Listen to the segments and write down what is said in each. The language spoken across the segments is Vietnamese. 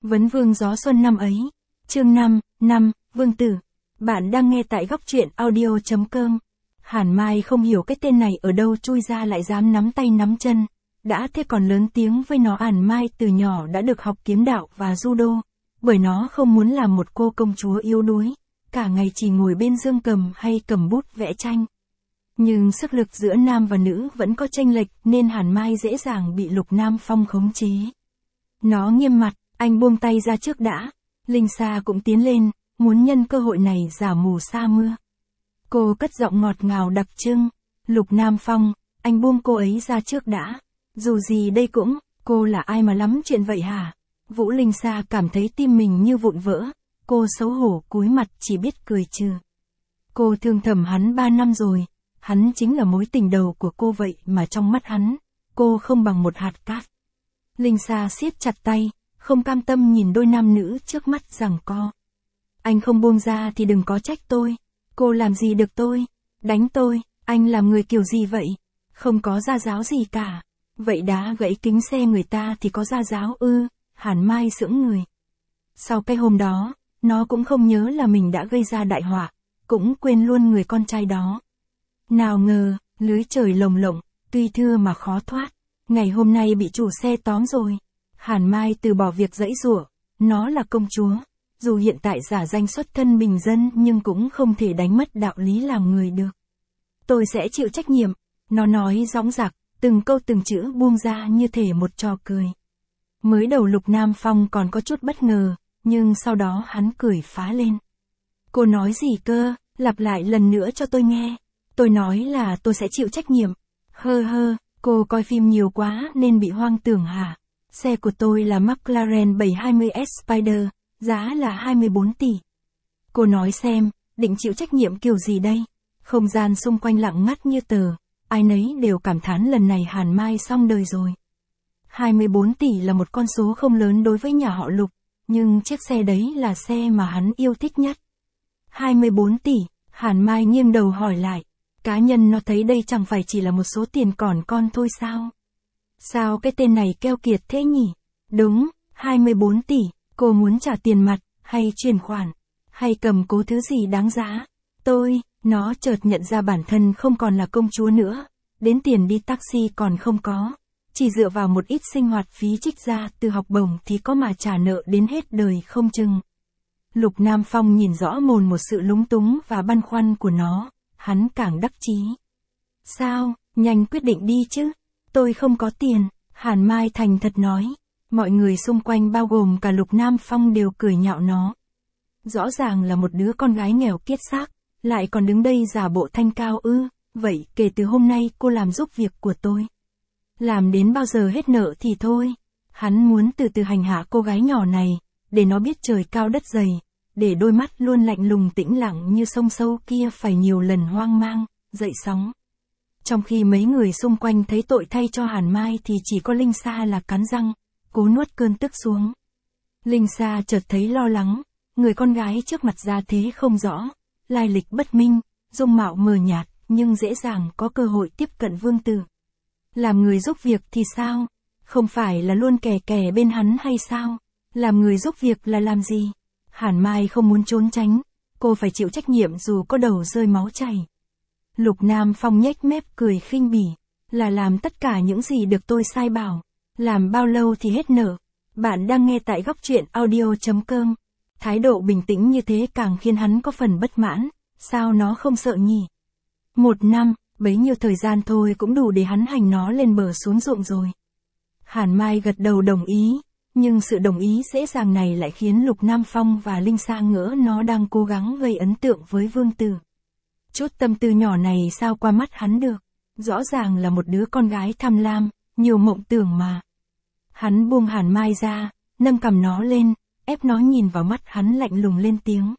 Vấn vương gió xuân năm ấy. Chương 5, Vương Tử. Bạn đang nghe tại góc truyện audio.com. Hàn Mai không hiểu cái tên này ở đâu chui ra lại dám nắm tay nắm chân. Đã thế còn lớn tiếng với nó. Hàn Mai từ nhỏ đã được học kiếm đạo và judo. Bởi nó không muốn làm một cô công chúa yếu đuối. Cả ngày chỉ ngồi bên dương cầm hay cầm bút vẽ tranh. Nhưng sức lực giữa nam và nữ vẫn có chênh lệch nên Hàn Mai dễ dàng bị Lục Nam Phong khống chế. Nó nghiêm mặt, anh buông tay ra trước đã. Linh Sa cũng tiến lên, muốn nhân cơ hội này giả mù sa mưa. Cô cất giọng ngọt ngào đặc trưng. Lục Nam Phong, anh buông cô ấy ra trước đã. Dù gì đây cũng, cô là ai mà lắm chuyện vậy hả? Vũ Linh Sa cảm thấy tim mình như vụn vỡ. Cô xấu hổ cúi mặt chỉ biết cười trừ. Cô thương thầm hắn 3 năm rồi. Hắn chính là mối tình đầu của cô vậy mà trong mắt hắn, cô không bằng một hạt cát. Linh Sa siết chặt tay, không cam tâm nhìn đôi nam nữ trước mắt giằng co. Anh không buông ra thì đừng có trách tôi. Cô làm gì được tôi? Đánh tôi, anh làm người kiểu gì vậy? Không có gia giáo gì cả. Vậy đá gãy kính xe người ta thì có gia giáo ư? Hàn Mai sững người. Sau cái hôm đó, nó cũng không nhớ là mình đã gây ra đại họa, cũng quên luôn người con trai đó. Nào ngờ, lưới trời lồng lộng, tuy thưa mà khó thoát. Ngày hôm nay bị chủ xe tóm rồi. Hàn Mai từ bỏ việc giãy giụa, nó là công chúa. Dù hiện tại giả danh xuất thân bình dân nhưng cũng không thể đánh mất đạo lý làm người được. Tôi sẽ chịu trách nhiệm, nó nói dõng dạc, từng câu từng chữ buông ra như thể một trò cười. Mới đầu Lục Nam Phong còn có chút bất ngờ, nhưng sau đó hắn cười phá lên. Cô nói gì cơ, lặp lại lần nữa cho tôi nghe. Tôi nói là tôi sẽ chịu trách nhiệm. Cô coi phim nhiều quá nên bị hoang tưởng hả? Xe của tôi là McLaren 720S Spider, giá là 24 tỷ. Cô nói xem, định chịu trách nhiệm kiểu gì đây? Không gian xung quanh lặng ngắt như tờ, ai nấy đều cảm thán lần này Hàn Mai xong đời rồi. 24 tỷ là một con số không lớn đối với nhà họ Lục, nhưng chiếc xe đấy là xe mà hắn yêu thích nhất. 24 tỷ, Hàn Mai nghiêng đầu hỏi lại. Cá nhân nó thấy đây chẳng phải chỉ là một số tiền còn con thôi sao? Sao cái tên này keo kiệt thế nhỉ? Đúng, 24 tỷ, cô muốn trả tiền mặt, hay chuyển khoản, hay cầm cố thứ gì đáng giá? Nó chợt nhận ra bản thân không còn là công chúa nữa, đến tiền đi taxi còn không có, chỉ dựa vào một ít sinh hoạt phí trích ra từ học bổng thì có mà trả nợ đến hết đời không chừng. Lục Nam Phong nhìn rõ mồn một sự lúng túng và băn khoăn của nó. Hắn càng đắc chí. Sao, nhanh quyết định đi chứ. Tôi không có tiền, Hàn Mai thành thật nói. Mọi người xung quanh bao gồm cả Lục Nam Phong đều cười nhạo nó. Rõ ràng là một đứa con gái nghèo kiết xác, lại còn đứng đây giả bộ thanh cao ư. Vậy kể từ hôm nay cô làm giúp việc của tôi. Làm đến bao giờ hết nợ thì thôi. Hắn muốn từ từ hành hạ cô gái nhỏ này, để nó biết trời cao đất dày. Để đôi mắt luôn lạnh lùng tĩnh lặng như sông sâu kia phải nhiều lần hoang mang, dậy sóng. Trong khi mấy người xung quanh thấy tội thay cho Hàn Mai thì chỉ có Linh Sa là cắn răng, cố nuốt cơn tức xuống. Linh Sa chợt thấy lo lắng, người con gái trước mặt ra thế không rõ, lai lịch bất minh, dung mạo mờ nhạt, nhưng dễ dàng có cơ hội tiếp cận Vương Tử. Làm người giúp việc thì sao? Không phải là luôn kè kè bên hắn hay sao? Làm người giúp việc là làm gì? Hàn Mai không muốn trốn tránh, cô phải chịu trách nhiệm dù có đầu rơi máu chảy. Lục Nam Phong nhếch mép cười khinh bỉ, là làm tất cả những gì được tôi sai bảo, làm bao lâu thì hết nợ. Bạn đang nghe tại góc truyện audio.com. Thái độ bình tĩnh như thế càng khiến hắn có phần bất mãn, sao nó không sợ nhỉ? 1 năm, bấy nhiêu thời gian thôi cũng đủ để hắn hành nó lên bờ xuống ruộng rồi. Hàn Mai gật đầu đồng ý. Nhưng sự đồng ý dễ dàng này lại khiến Lục Nam Phong và Linh Sa ngỡ nó đang cố gắng gây ấn tượng với Vương Tử. Chút tâm tư nhỏ này sao qua mắt hắn được, rõ ràng là một đứa con gái tham lam, nhiều mộng tưởng mà. Hắn buông Hàn Mai ra, nâng cằm nó lên, ép nó nhìn vào mắt hắn lạnh lùng lên tiếng.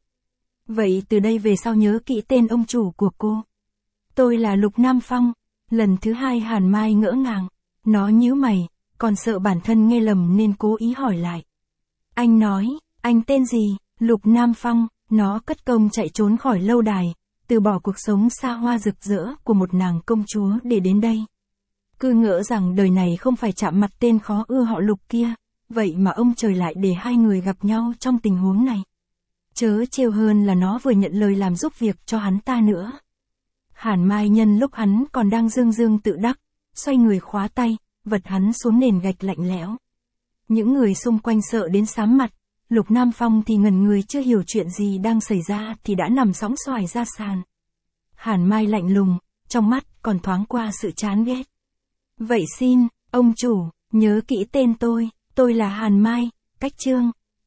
Vậy từ đây về sau nhớ kỹ tên ông chủ của cô. Tôi là Lục Nam Phong. Lần thứ hai Hàn Mai ngỡ ngàng, nó nhíu mày. Còn sợ bản thân nghe lầm nên cố ý hỏi lại. Anh nói, anh tên gì? Lục Nam Phong. Nó cất công chạy trốn khỏi lâu đài, từ bỏ cuộc sống xa hoa rực rỡ của một nàng công chúa để đến đây. Cứ ngỡ rằng đời này không phải chạm mặt tên khó ưa họ Lục kia, vậy mà ông trời lại để hai người gặp nhau trong tình huống này. Chớ trêu hơn là nó vừa nhận lời làm giúp việc cho hắn ta nữa. Hàn Mai nhân lúc hắn còn đang dương dương tự đắc, xoay người khóa tay, vật hắn xuống nền gạch lạnh lẽo. Những người xung quanh sợ đến xám mặt, Lục Nam Phong thì ngẩn người chưa hiểu chuyện gì đang xảy ra thì đã nằm sóng xoài ra sàn. Hàn Mai lạnh lùng, trong mắt còn thoáng qua sự chán ghét. Vậy xin, ông chủ, nhớ kỹ tên tôi là Hàn Mai, cách chương.